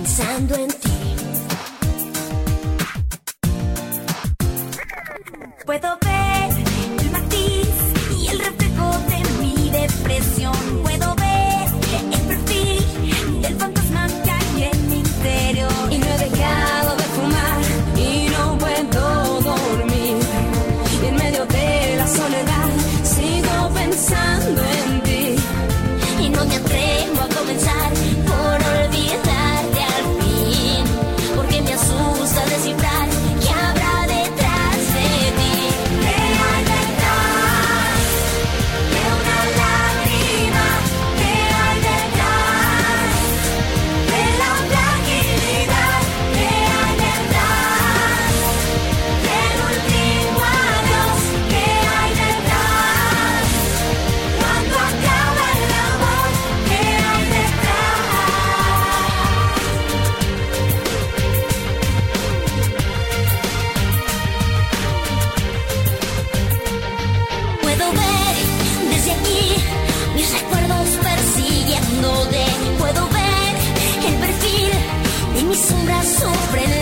pensando en ti. Puedo ver el matiz y el reflejo de mi depresión. Puedo ver el perfil del fantasma que hay en mi interior. Y no he dejado de fumar y no puedo dormir. Y en medio de la soledad sigo pensando en ti. Y no me atrevo a comenzar por olvidarte al fin, porque me asusta descifrar qué habrá detrás de ti. ¿Qué hay detrás de una lágrima? ¿Qué hay detrás de la tranquilidad? ¿Qué hay detrás del último adiós? ¿Qué hay detrás cuando acaba el amor? ¿Qué hay detrás? Puedo ver desde aquí mis recuerdos persiguiéndote. Puedo ver el perfil de mis sombras sobre